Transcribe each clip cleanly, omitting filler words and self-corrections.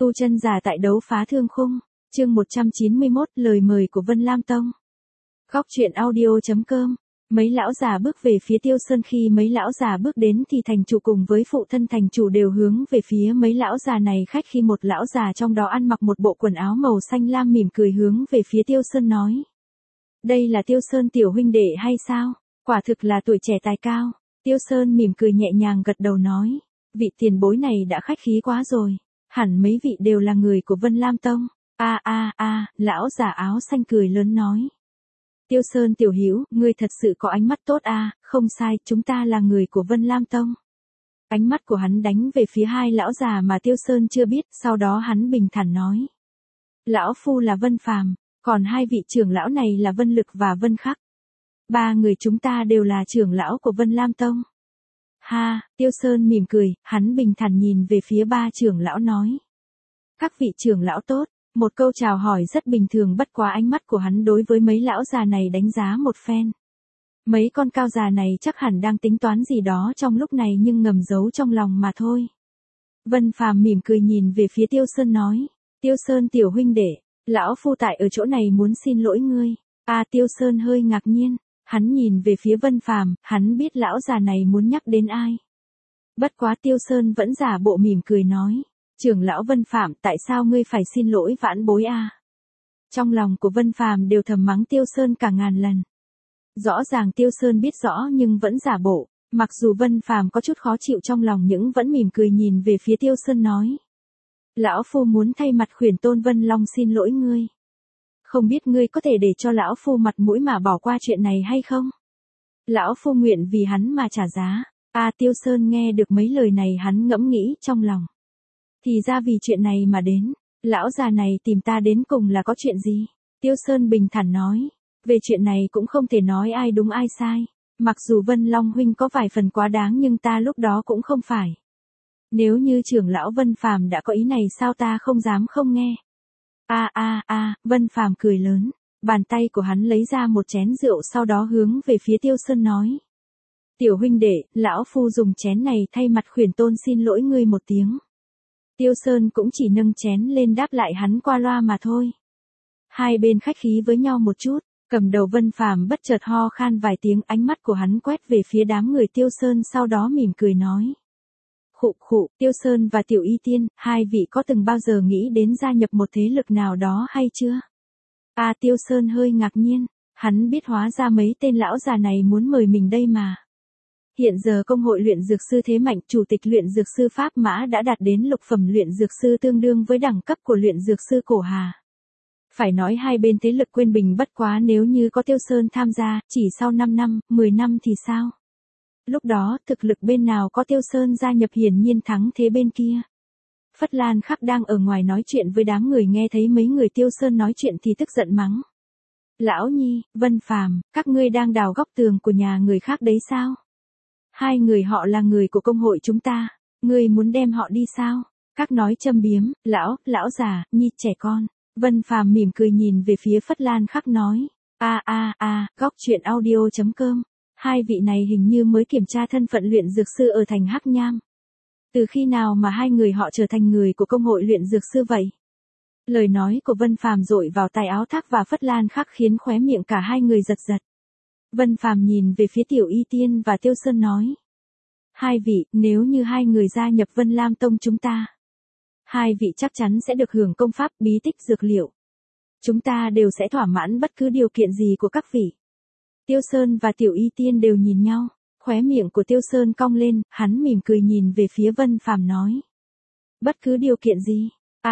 Tu chân giả tại đấu phá thương khung, chương 191, lời mời của Vân Lam Tông. Góc truyện audio.com. Mấy lão già bước về phía Tiêu Sơn, khi mấy lão già bước đến thì thành chủ cùng với phụ thân thành chủ đều hướng về phía mấy lão già này khách khi một lão già trong đó ăn mặc một bộ quần áo màu xanh lam mỉm cười hướng về phía Tiêu Sơn nói. Đây là Tiêu Sơn tiểu huynh đệ hay sao? Quả thực là tuổi trẻ tài cao. Tiêu Sơn mỉm cười nhẹ nhàng gật đầu nói. Vị tiền bối này đã khách khí quá rồi. Hẳn mấy vị đều là người của Vân Lam Tông. Lão già áo xanh cười lớn nói. Tiêu Sơn tiểu hữu, ngươi thật sự có ánh mắt tốt không sai, chúng ta là người của Vân Lam Tông. Ánh mắt của hắn đánh về phía hai lão già mà Tiêu Sơn chưa biết, sau đó hắn bình thản nói. Lão phu là Vân Phàm, còn hai vị trưởng lão này là Vân Lực và Vân Khắc. Ba người chúng ta đều là trưởng lão của Vân Lam Tông. Tiêu Sơn mỉm cười, hắn bình thản nhìn về phía ba trưởng lão nói. Các vị trưởng lão tốt, một câu chào hỏi rất bình thường, bất quá ánh mắt của hắn đối với mấy lão già này đánh giá một phen. Mấy con cao già này chắc hẳn đang tính toán gì đó trong lúc này nhưng ngầm giấu trong lòng mà thôi. Vân Phàm mỉm cười nhìn về phía Tiêu Sơn nói. Tiêu Sơn tiểu huynh đệ, lão phu tại ở chỗ này muốn xin lỗi ngươi. Tiêu Sơn hơi ngạc nhiên. Hắn nhìn về phía Vân Phàm, hắn biết lão già này muốn nhắc đến ai. Bất quá Tiêu Sơn vẫn giả bộ mỉm cười nói. Trưởng lão Vân Phàm, tại sao ngươi phải xin lỗi vãn bối Trong lòng của Vân Phàm đều thầm mắng Tiêu Sơn cả ngàn lần. Rõ ràng Tiêu Sơn biết rõ nhưng vẫn giả bộ, mặc dù Vân Phàm có chút khó chịu trong lòng nhưng vẫn mỉm cười nhìn về phía Tiêu Sơn nói. Lão phu muốn thay mặt Khuyển Tôn Vân Long xin lỗi ngươi. Không biết ngươi có thể để cho lão phu mặt mũi mà bỏ qua chuyện này hay không? Lão phu nguyện vì hắn mà trả giá. Tiêu Sơn nghe được mấy lời này hắn ngẫm nghĩ trong lòng. Thì ra vì chuyện này mà đến, lão già này tìm ta đến cùng là có chuyện gì? Tiêu Sơn bình thản nói. Về chuyện này cũng không thể nói ai đúng ai sai. Mặc dù Vân Long huynh có vài phần quá đáng nhưng ta lúc đó cũng không phải. Nếu như trưởng lão Vân Phàm đã có ý này sao ta không dám không nghe. Vân Phàm cười lớn, bàn tay của hắn lấy ra một chén rượu sau đó hướng về phía Tiêu Sơn nói. Tiểu huynh đệ, lão phu dùng chén này thay mặt Khuyển Tôn xin lỗi ngươi một tiếng. Tiêu Sơn cũng chỉ nâng chén lên đáp lại hắn qua loa mà thôi. Hai bên khách khí với nhau một chút, cầm đầu Vân Phàm bất chợt ho khan vài tiếng, ánh mắt của hắn quét về phía đám người Tiêu Sơn sau đó mỉm cười nói. Khụ, Tiêu Sơn và Tiểu Y Tiên, hai vị có từng bao giờ nghĩ đến gia nhập một thế lực nào đó hay chưa? Tiêu Sơn hơi ngạc nhiên, hắn biết hóa ra mấy tên lão già này muốn mời mình đây mà. Hiện giờ công hội luyện dược sư thế mạnh, chủ tịch luyện dược sư Pháp Mã đã đạt đến lục phẩm luyện dược sư tương đương với đẳng cấp của luyện dược sư Cổ Hà. Phải nói hai bên thế lực quên bình, bất quá nếu như có Tiêu Sơn tham gia, chỉ sau 5 năm, 10 năm thì sao? Lúc đó, thực lực bên nào có Tiêu Sơn gia nhập hiển nhiên thắng thế bên kia. Phất Lan Khắc đang ở ngoài nói chuyện với đám người, nghe thấy mấy người Tiêu Sơn nói chuyện thì tức giận mắng. Lão Nhi, Vân Phàm, các ngươi đang đào góc tường của nhà người khác đấy sao? Hai người họ là người của công hội chúng ta, ngươi muốn đem họ đi sao? Các nói châm biếm, lão già, nhi trẻ con. Vân Phàm mỉm cười nhìn về phía Phất Lan Khắc nói. Góc truyện audio.com. Hai vị này hình như mới kiểm tra thân phận luyện dược sư ở thành Hắc Nham. Từ khi nào mà hai người họ trở thành người của công hội luyện dược sư vậy? Lời nói của Vân Phàm dội vào tai Áo Thác và Phất Lan Khắc khiến khóe miệng cả hai người giật giật. Vân Phàm nhìn về phía Tiểu Y Tiên và Tiêu Sơn nói. Hai vị, nếu như hai người gia nhập Vân Lam Tông chúng ta, hai vị chắc chắn sẽ được hưởng công pháp, bí tích, dược liệu. Chúng ta đều sẽ thỏa mãn bất cứ điều kiện gì của các vị. Tiêu Sơn và Tiểu Y Tiên đều nhìn nhau, khóe miệng của Tiêu Sơn cong lên, hắn mỉm cười nhìn về phía Vân Phàm nói. Bất cứ điều kiện gì?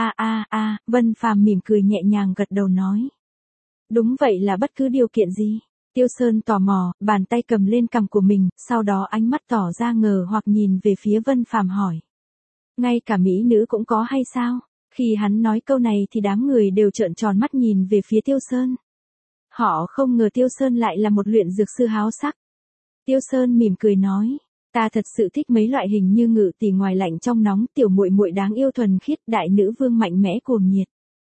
Vân Phàm mỉm cười nhẹ nhàng gật đầu nói. Đúng vậy, là bất cứ điều kiện gì? Tiêu Sơn tò mò, bàn tay cầm lên cằm của mình, sau đó ánh mắt tỏ ra ngờ hoặc nhìn về phía Vân Phàm hỏi. Ngay cả mỹ nữ cũng có hay sao? Khi hắn nói câu này thì đám người đều trợn tròn mắt nhìn về phía Tiêu Sơn. Họ không ngờ Tiêu Sơn lại là một luyện dược sư háo sắc. Tiêu Sơn mỉm cười nói, ta thật sự thích mấy loại hình như Ngự Tỷ ngoài lạnh trong nóng, tiểu muội muội đáng yêu thuần khiết, đại nữ vương mạnh mẽ cuồng nhiệt.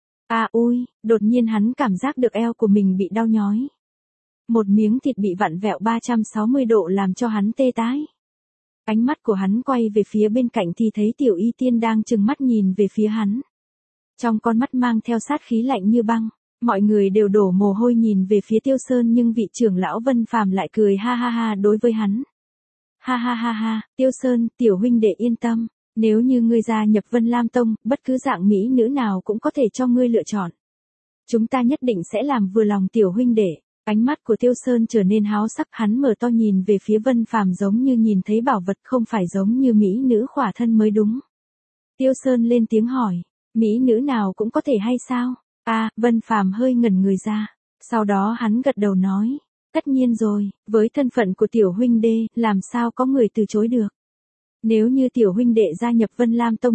Đột nhiên hắn cảm giác được eo của mình bị đau nhói. Một miếng thịt bị vặn vẹo 360 độ làm cho hắn tê tái. Ánh mắt của hắn quay về phía bên cạnh thì thấy Tiểu Y Tiên đang trừng mắt nhìn về phía hắn. Trong con mắt mang theo sát khí lạnh như băng, mọi người đều đổ mồ hôi nhìn về phía Tiêu Sơn nhưng vị trưởng lão Vân Phàm lại cười ha ha ha đối với hắn. Ha ha ha ha, Tiêu Sơn, tiểu huynh đệ yên tâm, nếu như ngươi gia nhập Vân Lam Tông, bất cứ dạng mỹ nữ nào cũng có thể cho ngươi lựa chọn. Chúng ta nhất định sẽ làm vừa lòng tiểu huynh đệ. Ánh mắt của Tiêu Sơn trở nên háo sắc, hắn mở to nhìn về phía Vân Phàm giống như nhìn thấy bảo vật, không phải giống như mỹ nữ khỏa thân mới đúng. Tiêu Sơn lên tiếng hỏi, mỹ nữ nào cũng có thể hay sao? Vân Phàm hơi ngẩn người ra, sau đó hắn gật đầu nói, tất nhiên rồi, với thân phận của tiểu huynh đệ, làm sao có người từ chối được. Nếu như tiểu huynh đệ gia nhập Vân Lam Tông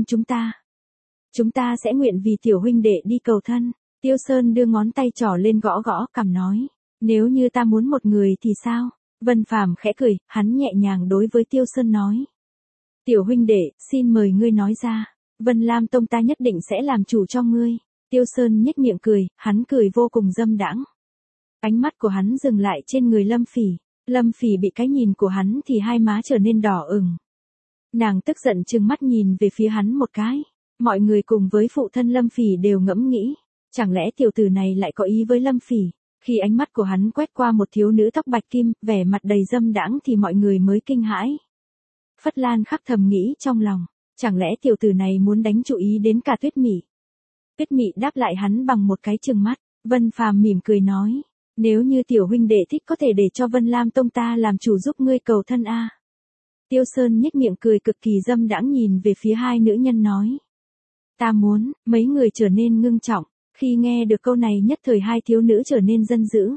chúng ta sẽ nguyện vì tiểu huynh đệ đi cầu thân. Tiêu Sơn đưa ngón tay trỏ lên gõ gõ cằm nói, nếu như ta muốn một người thì sao? Vân Phàm khẽ cười, hắn nhẹ nhàng đối với Tiêu Sơn nói, tiểu huynh đệ, xin mời ngươi nói ra, Vân Lam Tông ta nhất định sẽ làm chủ cho ngươi. Tiêu Sơn nhếch miệng cười, hắn cười vô cùng dâm đãng. Ánh mắt của hắn dừng lại trên người Lâm Phỉ. Lâm Phỉ bị cái nhìn của hắn thì hai má trở nên đỏ ửng. Nàng tức giận trừng mắt nhìn về phía hắn một cái. Mọi người cùng với phụ thân Lâm Phỉ đều ngẫm nghĩ, chẳng lẽ tiểu tử này lại có ý với Lâm Phỉ? Khi ánh mắt của hắn quét qua một thiếu nữ tóc bạch kim, vẻ mặt đầy dâm đãng thì mọi người mới kinh hãi. Phất Lan Khắc thầm nghĩ trong lòng, chẳng lẽ tiểu tử này muốn đánh chú ý đến cả Tuyết Mị? Tuyết Mị đáp lại hắn bằng một cái trừng mắt. Vân Phàm mỉm cười nói, nếu như tiểu huynh đệ thích có thể để cho Vân Lam Tông ta làm chủ giúp ngươi cầu thân a. Tiêu Sơn nhếch miệng cười cực kỳ dâm đãng nhìn về phía hai nữ nhân nói, ta muốn. Mấy người trở nên ngưng trọng, khi nghe được câu này nhất thời hai thiếu nữ trở nên giận dữ.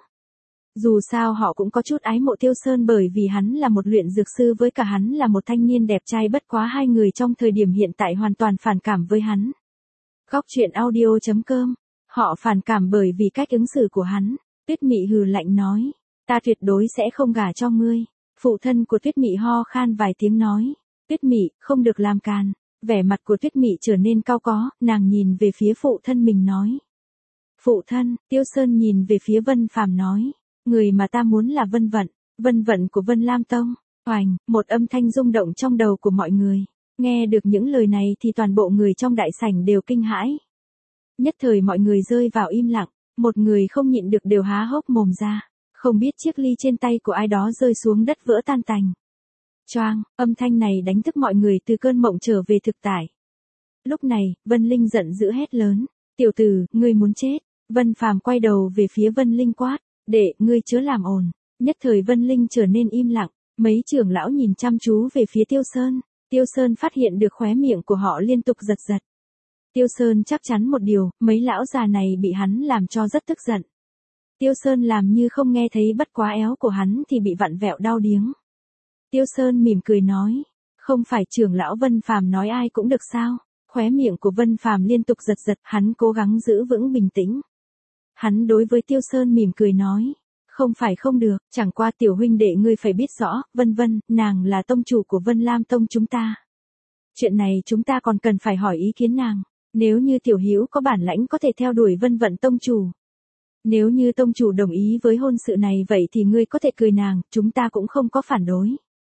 Dù sao họ cũng có chút ái mộ Tiêu Sơn bởi vì hắn là một luyện dược sư với cả hắn là một thanh niên đẹp trai, bất quá hai người trong thời điểm hiện tại hoàn toàn phản cảm với hắn. Góc truyện audio.com, họ phản cảm bởi vì cách ứng xử của hắn. Tuyết Mị hừ lạnh nói, ta tuyệt đối sẽ không gả cho ngươi. Phụ thân của Tuyết Mị ho khan vài tiếng nói, Tuyết Mị, không được làm càn. Vẻ mặt của Tuyết Mị trở nên cau có, nàng nhìn về phía phụ thân mình nói. Phụ thân, Tiêu Sơn nhìn về phía Vân Phàm nói, người mà ta muốn là Vân Vận của Vân Lam Tông. Oành, một âm thanh rung động trong đầu của mọi người. Nghe được những lời này thì toàn bộ người trong đại sảnh đều kinh hãi. Nhất thời mọi người rơi vào im lặng, một người không nhịn được đều há hốc mồm ra, không biết chiếc ly trên tay của ai đó rơi xuống đất vỡ tan tành. Choang, âm thanh này đánh thức mọi người từ cơn mộng trở về thực tại. Lúc này, Vân Linh giận dữ hét lớn, tiểu tử, ngươi muốn chết. Vân Phàm quay đầu về phía Vân Linh quát, đệ, ngươi chớ làm ồn. Nhất thời Vân Linh trở nên im lặng, mấy trưởng lão nhìn chăm chú về phía Tiêu Sơn. Tiêu Sơn phát hiện được khóe miệng của họ liên tục giật giật. Tiêu Sơn chắc chắn một điều, mấy lão già này bị hắn làm cho rất tức giận. Tiêu Sơn làm như không nghe thấy, bất quá éo của hắn thì bị vặn vẹo đau điếng. Tiêu Sơn mỉm cười nói, không phải trưởng lão Vân Phàm nói ai cũng được sao? Khóe miệng của Vân Phàm liên tục giật giật, hắn cố gắng giữ vững bình tĩnh. Hắn đối với Tiêu Sơn mỉm cười nói, không phải không được, chẳng qua tiểu huynh đệ ngươi phải biết rõ, Vân, nàng là tông chủ của Vân Lam Tông chúng ta. Chuyện này chúng ta còn cần phải hỏi ý kiến nàng, nếu như tiểu hữu có bản lãnh có thể theo đuổi Vân Vận tông chủ. Nếu như tông chủ đồng ý với hôn sự này vậy thì ngươi có thể cười nàng, chúng ta cũng không có phản đối.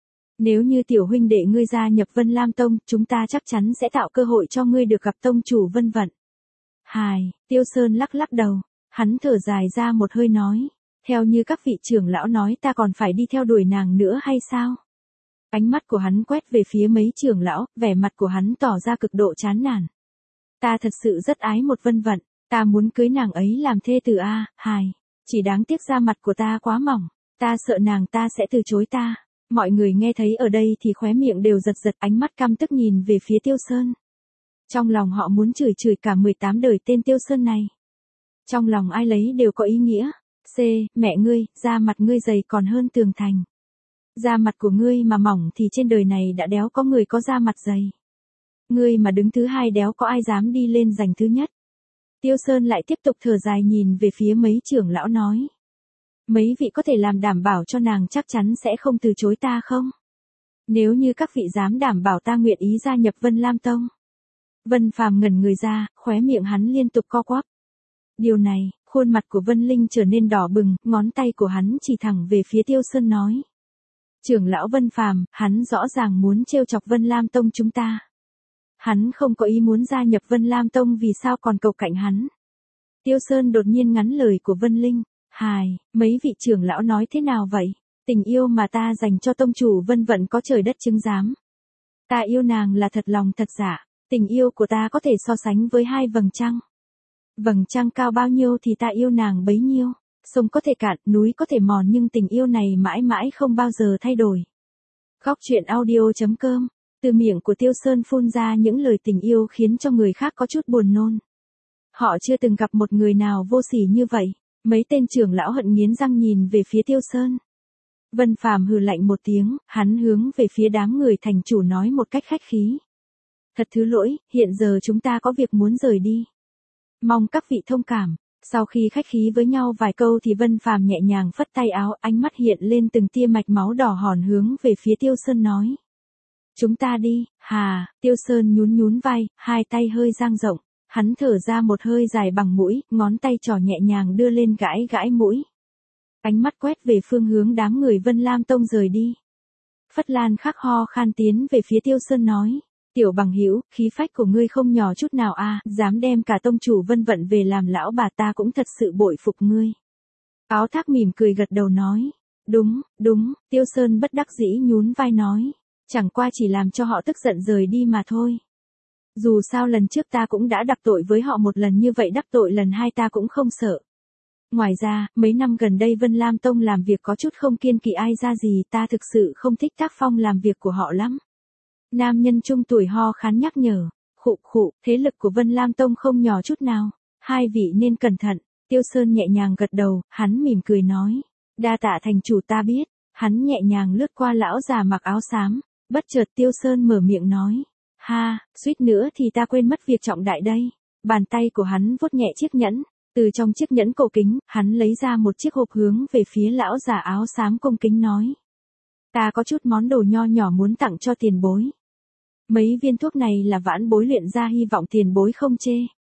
Nếu như tiểu huynh đệ ngươi gia nhập Vân Lam Tông, chúng ta chắc chắn sẽ tạo cơ hội cho ngươi được gặp tông chủ Vân Vận. Hài, Tiêu Sơn lắc lắc đầu, hắn thở dài ra một hơi nói, theo như các vị trưởng lão nói ta còn phải đi theo đuổi nàng nữa hay sao? Ánh mắt của hắn quét về phía mấy trưởng lão, vẻ mặt của hắn tỏ ra cực độ chán nản. Ta thật sự rất ái một Vân Vận, ta muốn cưới nàng ấy làm thê tử a, hài, chỉ đáng tiếc da mặt của ta quá mỏng, ta sợ nàng ta sẽ từ chối ta. Mọi người nghe thấy ở đây thì khóe miệng đều giật giật, ánh mắt căm tức nhìn về phía Tiêu Sơn. Trong lòng họ muốn chửi cả 18 đời tên Tiêu Sơn này. Trong lòng ai lấy đều có ý nghĩa. Mẹ ngươi, da mặt ngươi dày còn hơn tường thành. Da mặt của ngươi mà mỏng thì trên đời này đã đéo có người có da mặt dày. Ngươi mà đứng thứ hai đéo có ai dám đi lên giành thứ nhất. Tiêu Sơn lại tiếp tục thở dài nhìn về phía mấy trưởng lão nói. Mấy vị có thể làm đảm bảo cho nàng chắc chắn sẽ không từ chối ta không? Nếu như các vị dám đảm bảo ta nguyện ý gia nhập Vân Lam Tông. Vân Phàm ngẩn người ra, khóe miệng hắn liên tục co quắp. Điều này, khuôn mặt của Vân Linh trở nên đỏ bừng, ngón tay của hắn chỉ thẳng về phía Tiêu Sơn nói. Trưởng lão Vân Phàm, hắn rõ ràng muốn trêu chọc Vân Lam Tông chúng ta. Hắn không có ý muốn gia nhập Vân Lam Tông vì sao còn cầu cạnh hắn. Tiêu Sơn đột nhiên ngắn lời của Vân Linh. Hài, mấy vị trưởng lão nói thế nào vậy? Tình yêu mà ta dành cho tông chủ Vân Vận có trời đất chứng giám. Ta yêu nàng là thật lòng thật dạ, tình yêu của ta có thể so sánh với 2 vầng trăng. Vầng trăng cao bao nhiêu thì ta yêu nàng bấy nhiêu. Sông có thể cạn, núi có thể mòn nhưng tình yêu này mãi mãi không bao giờ thay đổi. Góc truyện audio.com. Từ miệng của Tiêu Sơn phun ra những lời tình yêu khiến cho người khác có chút buồn nôn. Họ chưa từng gặp một người nào vô sỉ như vậy. Mấy tên trưởng lão hận nghiến răng nhìn về phía Tiêu Sơn. Vân Phàm hừ lạnh một tiếng, hắn hướng về phía đám người thành chủ nói một cách khách khí. Thật thứ lỗi, hiện giờ chúng ta có việc muốn rời đi. Mong các vị thông cảm. Sau khi khách khí với nhau vài câu thì Vân Phàm nhẹ nhàng phất tay áo, ánh mắt hiện lên từng tia mạch máu đỏ hòn hướng về phía Tiêu Sơn nói. Chúng ta đi, hà, Tiêu Sơn nhún nhún vai, hai tay hơi dang rộng, hắn thở ra một hơi dài bằng mũi, ngón tay trỏ nhẹ nhàng đưa lên gãi gãi mũi. Ánh mắt quét về phương hướng đám người Vân Lam Tông rời đi. Phất Lan khắc ho khan tiến về phía Tiêu Sơn nói. Tiểu bằng hữu, khí phách của ngươi không nhỏ chút nào a, dám đem cả tông chủ Vân Vận về làm lão bà, ta cũng thật sự bội phục ngươi. Áo Thác mỉm cười gật đầu nói. Đúng, Tiêu Sơn bất đắc dĩ nhún vai nói. Chẳng qua chỉ làm cho họ tức giận rời đi mà thôi. Dù sao lần trước ta cũng đã đắc tội với họ một lần, như vậy đắc tội lần 2 ta cũng không sợ. Ngoài ra, mấy năm gần đây Vân Lam Tông làm việc có chút không kiêng kỵ ai ra gì, ta thực sự không thích tác phong làm việc của họ lắm. Nam nhân trung tuổi ho khán nhắc nhở. Khụ, thế lực của Vân Lam Tông không nhỏ chút nào. Hai vị nên cẩn thận. Tiêu Sơn nhẹ nhàng gật đầu, hắn mỉm cười nói. Đa tạ thành chủ, ta biết. Hắn nhẹ nhàng lướt qua lão già mặc áo xám. Bất chợt Tiêu Sơn mở miệng nói. Ha, suýt nữa thì ta quên mất việc trọng đại đây. Bàn tay của hắn vuốt nhẹ chiếc nhẫn. Từ trong chiếc nhẫn cổ kính, hắn lấy ra một chiếc hộp hướng về phía lão già áo xám cung kính nói. Ta có chút món đồ nho nhỏ muốn tặng cho tiền bối. Mấy viên thuốc này là vãn bối luyện ra, hy vọng tiền bối không chê.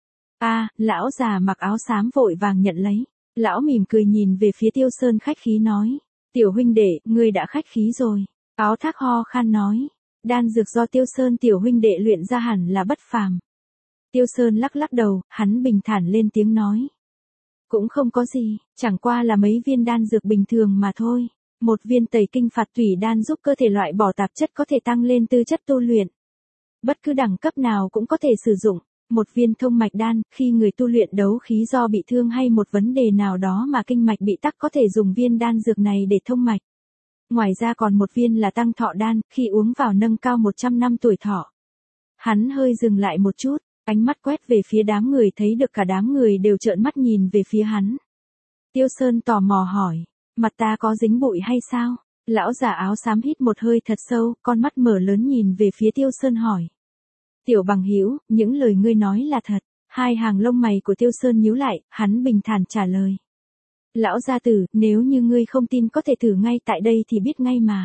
Lão già mặc áo xám vội vàng nhận lấy. Lão mỉm cười nhìn về phía Tiêu Sơn khách khí nói. Tiểu huynh đệ, ngươi đã khách khí rồi. Áo Thác ho khan nói. Đan dược do Tiêu Sơn tiểu huynh đệ luyện ra hẳn là bất phàm. Tiêu Sơn lắc lắc đầu, hắn bình thản lên tiếng nói. Cũng không có gì, chẳng qua là mấy viên đan dược bình thường mà thôi. Một viên tẩy kinh phạt tủy đan giúp cơ thể loại bỏ tạp chất, có thể tăng lên tư chất tu luyện. Bất cứ đẳng cấp nào cũng có thể sử dụng. Một viên thông mạch đan, khi người tu luyện đấu khí do bị thương hay một vấn đề nào đó mà kinh mạch bị tắc, có thể dùng viên đan dược này để thông mạch. Ngoài ra còn một viên là tăng thọ đan, khi uống vào nâng cao 100 năm tuổi thọ. Hắn hơi dừng lại một chút, ánh mắt quét về phía đám người, thấy được cả đám người đều trợn mắt nhìn về phía hắn. Tiêu Sơn tò mò hỏi, mặt ta có dính bụi hay sao? Lão già áo xám hít một hơi thật sâu, con mắt mở lớn nhìn về phía Tiêu Sơn hỏi. Tiểu bằng hữu, những lời ngươi nói là thật. Hai hàng lông mày của Tiêu Sơn nhíu lại, hắn bình thản trả lời. Lão gia tử, nếu như ngươi không tin có thể thử ngay tại đây thì biết ngay mà.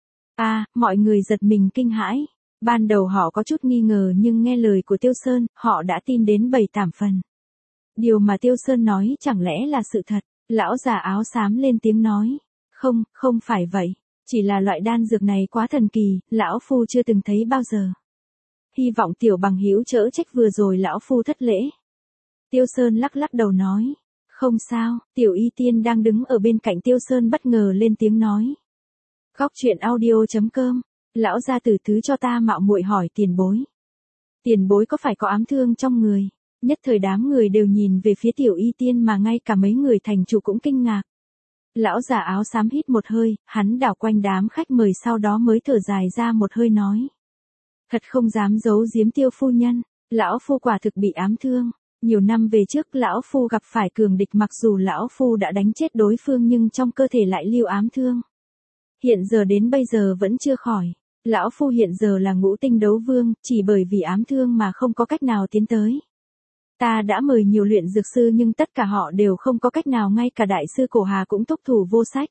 Mọi người giật mình kinh hãi. Ban đầu họ có chút nghi ngờ nhưng nghe lời của Tiêu Sơn, họ đã tin đến 7/8 phần. Điều mà Tiêu Sơn nói chẳng lẽ là sự thật? Lão già áo xám lên tiếng nói. Không phải vậy. Chỉ là loại đan dược này quá thần kỳ, lão phu chưa từng thấy bao giờ. Hy vọng tiểu bằng hữu chớ trách vừa rồi lão phu thất lễ. Tiêu Sơn lắc lắc đầu nói. Không sao, tiểu y tiên đang đứng ở bên cạnh Tiêu Sơn bất ngờ lên tiếng nói. Góc truyện audio.com. Lão gia tử thứ cho ta mạo muội hỏi tiền bối. Tiền bối có phải có ám thương trong người? Nhất thời đám người đều nhìn về phía tiểu y tiên mà ngay cả mấy người thành chủ cũng kinh ngạc. Lão già áo xám hít một hơi, hắn đảo quanh đám khách mời sau đó mới thở dài ra một hơi nói. Thật không dám giấu giếm Tiêu phu nhân, lão phu quả thực bị ám thương. Nhiều năm về trước lão phu gặp phải cường địch, mặc dù lão phu đã đánh chết đối phương nhưng trong cơ thể lại lưu ám thương. Hiện giờ đến bây giờ vẫn chưa khỏi. Lão phu hiện giờ là ngũ tinh đấu vương, chỉ bởi vì ám thương mà không có cách nào tiến tới. Ta đã mời nhiều luyện dược sư nhưng tất cả họ đều không có cách nào, ngay cả đại sư Cổ Hà cũng thúc thủ vô sách.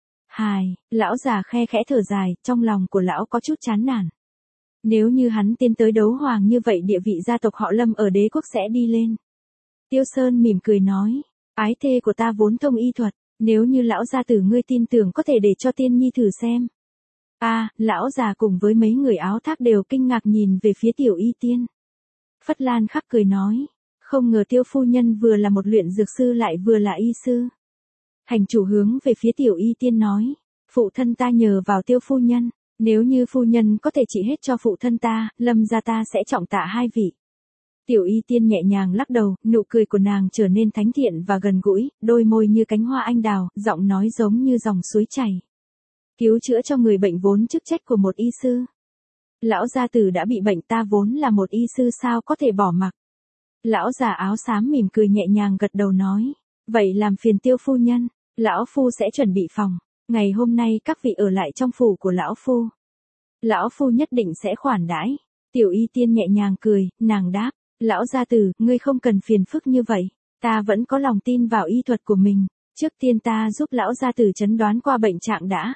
Lão già khe khẽ thở dài, trong lòng của lão có chút chán nản. Nếu như hắn tiến tới đấu hoàng như vậy, địa vị gia tộc họ Lâm ở đế quốc sẽ đi lên. Tiêu Sơn mỉm cười nói, ái thê của ta vốn thông y thuật, nếu như lão gia tử ngươi tin tưởng có thể để cho tiên nhi thử xem. Lão già cùng với mấy người áo thác đều kinh ngạc nhìn về phía Tiểu Y Tiên. Phất Lan Khắc cười nói, không ngờ Tiêu phu nhân vừa là một luyện dược sư lại vừa là y sư. Thành chủ hướng về phía Tiểu Y Tiên nói, phụ thân ta nhờ vào Tiêu phu nhân, nếu như phu nhân có thể trị hết cho phụ thân ta, Lâm gia ta sẽ trọng tạ hai vị. Tiểu Y Tiên nhẹ nhàng lắc đầu, nụ cười của nàng trở nên thánh thiện và gần gũi, đôi môi như cánh hoa anh đào, giọng nói giống như dòng suối chảy. Cứu chữa cho người bệnh vốn chức trách của một y sư. Lão gia tử đã bị bệnh, ta vốn là một y sư sao có thể bỏ mặc. Lão già áo xám mỉm cười nhẹ nhàng gật đầu nói, vậy làm phiền Tiêu phu nhân, lão phu sẽ chuẩn bị phòng, ngày hôm nay các vị ở lại trong phủ của lão phu. Lão phu nhất định sẽ khoản đãi. Tiểu Y Tiên nhẹ nhàng cười, nàng đáp, lão gia tử, ngươi không cần phiền phức như vậy, ta vẫn có lòng tin vào y thuật của mình, trước tiên ta giúp lão gia tử chẩn đoán qua bệnh trạng đã.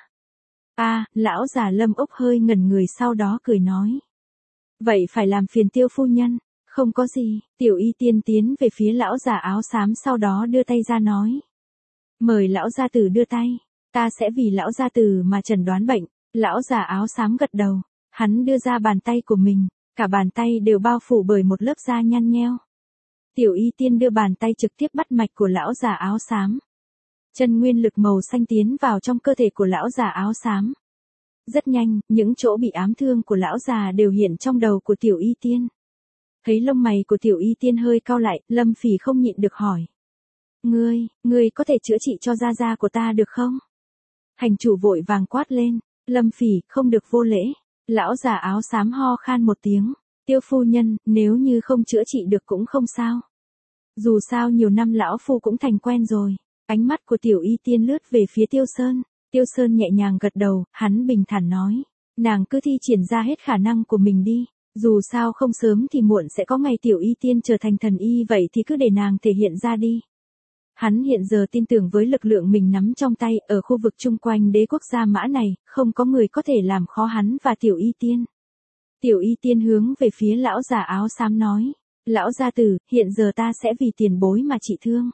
Lão già Lâm Úc hơi ngẩn người sau đó cười nói, vậy phải làm phiền Tiêu phu nhân. Không có gì. Tiểu Y Tiên tiến về phía lão già áo xám sau đó đưa tay ra nói, mời lão gia tử đưa tay, ta sẽ vì lão gia tử mà chẩn đoán bệnh. Lão già áo xám gật đầu, hắn đưa ra bàn tay của mình, cả bàn tay đều bao phủ bởi một lớp da nhăn nheo. Tiểu Y Tiên đưa bàn tay trực tiếp bắt mạch của lão già áo xám. Chân nguyên lực màu xanh tiến vào trong cơ thể của lão già áo xám. Rất nhanh, những chỗ bị ám thương của lão già đều hiện trong đầu của Tiểu Y Tiên. Thấy lông mày của Tiểu Y Tiên hơi cau lại, Lâm Phỉ không nhịn được hỏi. Ngươi có thể chữa trị cho gia của ta được không? Thành chủ vội vàng quát lên, Lâm Phỉ, không được vô lễ. Lão già áo xám ho khan một tiếng, Tiêu phu nhân, nếu như không chữa trị được cũng không sao. Dù sao nhiều năm lão phu cũng thành quen rồi. Ánh mắt của Tiểu Y Tiên lướt về phía Tiêu Sơn. Tiêu Sơn nhẹ nhàng gật đầu, hắn bình thản nói, nàng cứ thi triển ra hết khả năng của mình đi. Dù sao không sớm thì muộn sẽ có ngày Tiểu Y Tiên trở thành thần y, vậy thì cứ để nàng thể hiện ra đi. Hắn hiện giờ tin tưởng với lực lượng mình nắm trong tay, ở khu vực chung quanh đế quốc Gia Mã này, không có người có thể làm khó hắn và Tiểu Y Tiên. Tiểu Y Tiên hướng về phía lão già áo xám nói, lão gia tử, hiện giờ ta sẽ vì tiền bối mà trị thương.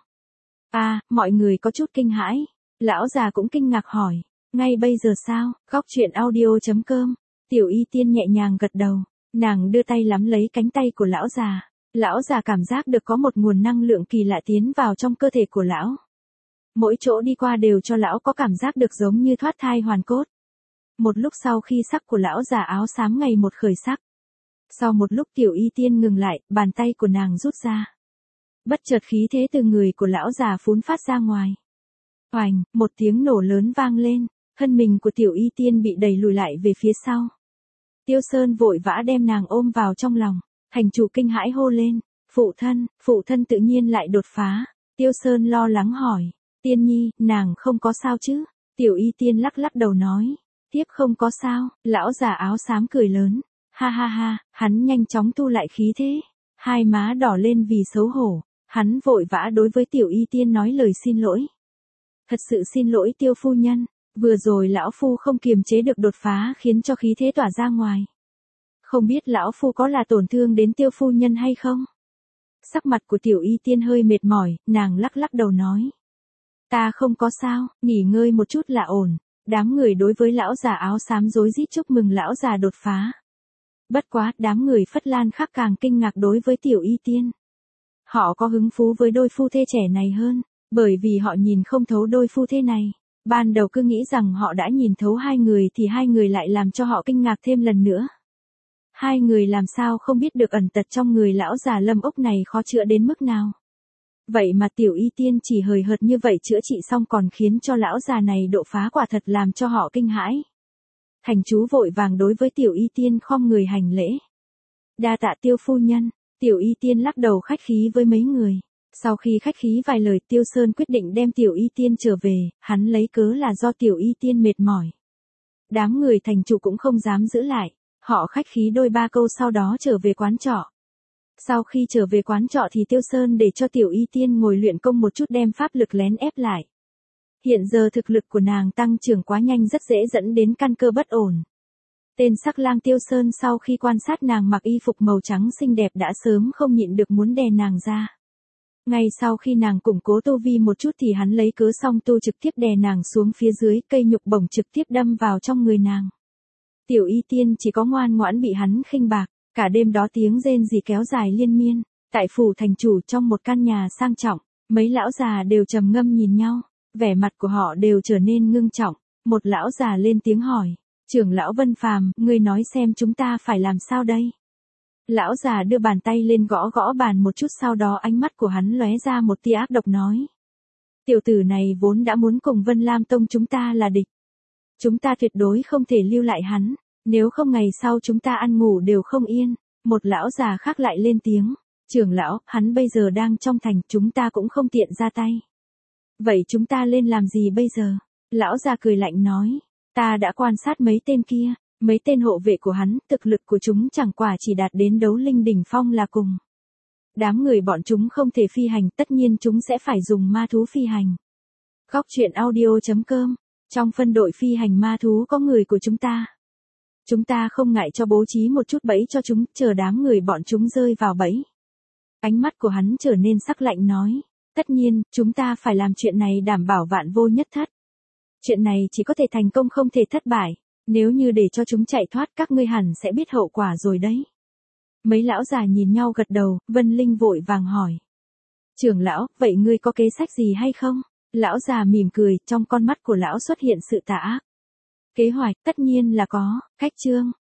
Mọi người có chút kinh hãi. Lão già cũng kinh ngạc hỏi, ngay bây giờ sao? Góc truyện audio.com. Tiểu Y Tiên nhẹ nhàng gật đầu, nàng đưa tay nắm lấy cánh tay của lão già. Lão già cảm giác được có một nguồn năng lượng kỳ lạ tiến vào trong cơ thể của lão. Mỗi chỗ đi qua đều cho lão có cảm giác được giống như thoát thai hoàn cốt. Một lúc sau khi sắc của lão già áo xám ngày một khởi sắc. Sau một lúc Tiểu Y Tiên ngừng lại, bàn tay của nàng rút ra. Bất chợt khí thế từ người của lão già phún phát ra ngoài. Oành, một tiếng nổ lớn vang lên, thân mình của Tiểu Y Tiên bị đẩy lùi lại về phía sau. Tiêu Sơn vội vã đem nàng ôm vào trong lòng, thành chủ kinh hãi hô lên, phụ thân tự nhiên lại đột phá. Tiêu Sơn lo lắng hỏi, Tiên nhi, nàng không có sao chứ? Tiểu Y Tiên lắc lắc đầu nói, tiếp không có sao. Lão già áo xám cười lớn, ha ha ha, hắn nhanh chóng thu lại khí thế, hai má đỏ lên vì xấu hổ, hắn vội vã đối với Tiểu Y Tiên nói lời xin lỗi. Thật sự xin lỗi Tiêu phu nhân, vừa rồi lão phu không kiềm chế được đột phá khiến cho khí thế tỏa ra ngoài. Không biết lão phu có là tổn thương đến Tiêu phu nhân hay không? Sắc mặt của Tiểu Y Tiên hơi mệt mỏi, nàng lắc lắc đầu nói. Ta không có sao, nghỉ ngơi một chút là ổn. Đám người đối với lão già áo xám rối rít chúc mừng lão già đột phá. Bất quá, đám người Phất Lan Khắc càng kinh ngạc đối với Tiểu Y Tiên. Họ có hứng thú với đôi phu thê trẻ này hơn, bởi vì họ nhìn không thấu đôi phu thê này. Ban đầu cứ nghĩ rằng họ đã nhìn thấu hai người thì hai người lại làm cho họ kinh ngạc thêm lần nữa. Hai người làm sao không biết được ẩn tật trong người lão già Lâm Úc này khó chữa đến mức nào. Vậy mà Tiểu Y Tiên chỉ hời hợt như vậy chữa trị xong còn khiến cho lão già này độ phá, quả thật làm cho họ kinh hãi. Thành chú vội vàng đối với Tiểu Y Tiên khom người hành lễ. Đa tạ Tiêu phu nhân. Tiểu Y Tiên lắc đầu khách khí với mấy người. Sau khi khách khí vài lời, Tiêu Sơn quyết định đem Tiểu Y Tiên trở về, hắn lấy cớ là do Tiểu Y Tiên mệt mỏi. Đám người thành chủ cũng không dám giữ lại, họ khách khí đôi ba câu sau đó trở về quán trọ. Sau khi trở về quán trọ thì Tiêu Sơn để cho Tiểu Y Tiên ngồi luyện công một chút đem pháp lực lén ép lại. Hiện giờ thực lực của nàng tăng trưởng quá nhanh rất dễ dẫn đến căn cơ bất ổn. Tên sắc lang Tiêu Sơn sau khi quan sát nàng mặc y phục màu trắng xinh đẹp đã sớm không nhịn được muốn đè nàng ra. Ngay sau khi nàng củng cố tu vi một chút thì hắn lấy cớ song tu trực tiếp đè nàng xuống phía dưới, cây nhục bổng trực tiếp đâm vào trong người nàng. Tiểu Y Tiên chỉ có ngoan ngoãn bị hắn khinh bạc, cả đêm đó tiếng rên rỉ kéo dài liên miên, tại phủ thành chủ trong một căn nhà sang trọng, mấy lão già đều trầm ngâm nhìn nhau, vẻ mặt của họ đều trở nên ngưng trọng, một lão già lên tiếng hỏi, trưởng lão Vân Phàm, ngươi nói xem chúng ta phải làm sao đây? Lão già đưa bàn tay lên gõ gõ bàn một chút, sau đó ánh mắt của hắn lóe ra một tia ác độc nói. Tiểu tử này vốn đã muốn cùng Vân Lam Tông chúng ta là địch. Chúng ta tuyệt đối không thể lưu lại hắn, nếu không ngày sau chúng ta ăn ngủ đều không yên. Một lão già khác lại lên tiếng, trưởng lão, hắn bây giờ đang trong thành, chúng ta cũng không tiện ra tay. Vậy chúng ta lên làm gì bây giờ? Lão già cười lạnh nói, ta đã quan sát mấy tên kia, mấy tên hộ vệ của hắn, thực lực của chúng chẳng qua chỉ đạt đến đấu linh đỉnh phong là cùng. Đám người bọn chúng không thể phi hành, tất nhiên chúng sẽ phải dùng ma thú phi hành. Góc truyện audio.com, trong phân đội phi hành ma thú có người của chúng ta. Chúng ta không ngại cho bố trí một chút bẫy cho chúng, chờ đám người bọn chúng rơi vào bẫy. Ánh mắt của hắn trở nên sắc lạnh nói, tất nhiên, chúng ta phải làm chuyện này đảm bảo vạn vô nhất thất. Chuyện này chỉ có thể thành công không thể thất bại, nếu như để cho chúng chạy thoát các ngươi hẳn sẽ biết hậu quả rồi đấy. Mấy lão già nhìn nhau gật đầu, Vân Linh vội vàng hỏi. Trưởng lão, vậy ngươi có kế sách gì hay không? Lão già mỉm cười, trong con mắt của lão xuất hiện sự tà ác. Kế hoạch, tất nhiên là có, Khách Chương.